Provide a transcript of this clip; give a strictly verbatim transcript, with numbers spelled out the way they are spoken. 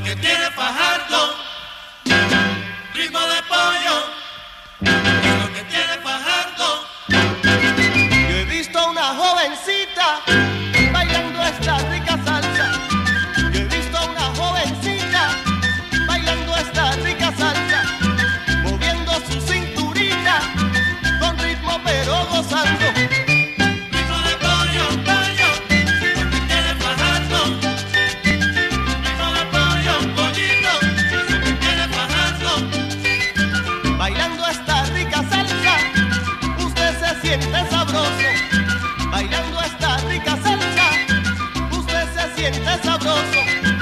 que tiene Fajardo, ritmo de pollo, es lo que tiene Fajardo. Yo he visto a una jovencita bailando esta rica salsa. Yo he visto a una jovencita bailando esta rica salsa, moviendo su cinturita con ritmo pero gozando. Ritmo de pollo, pollo, lo que tiene Fajardo. Ritmo de pollo, pollito, es lo que tiene Fajardo. Bailando esta rica salsa, usted se siente sabroso. Bailando esta rica salsa, usted se siente sabroso.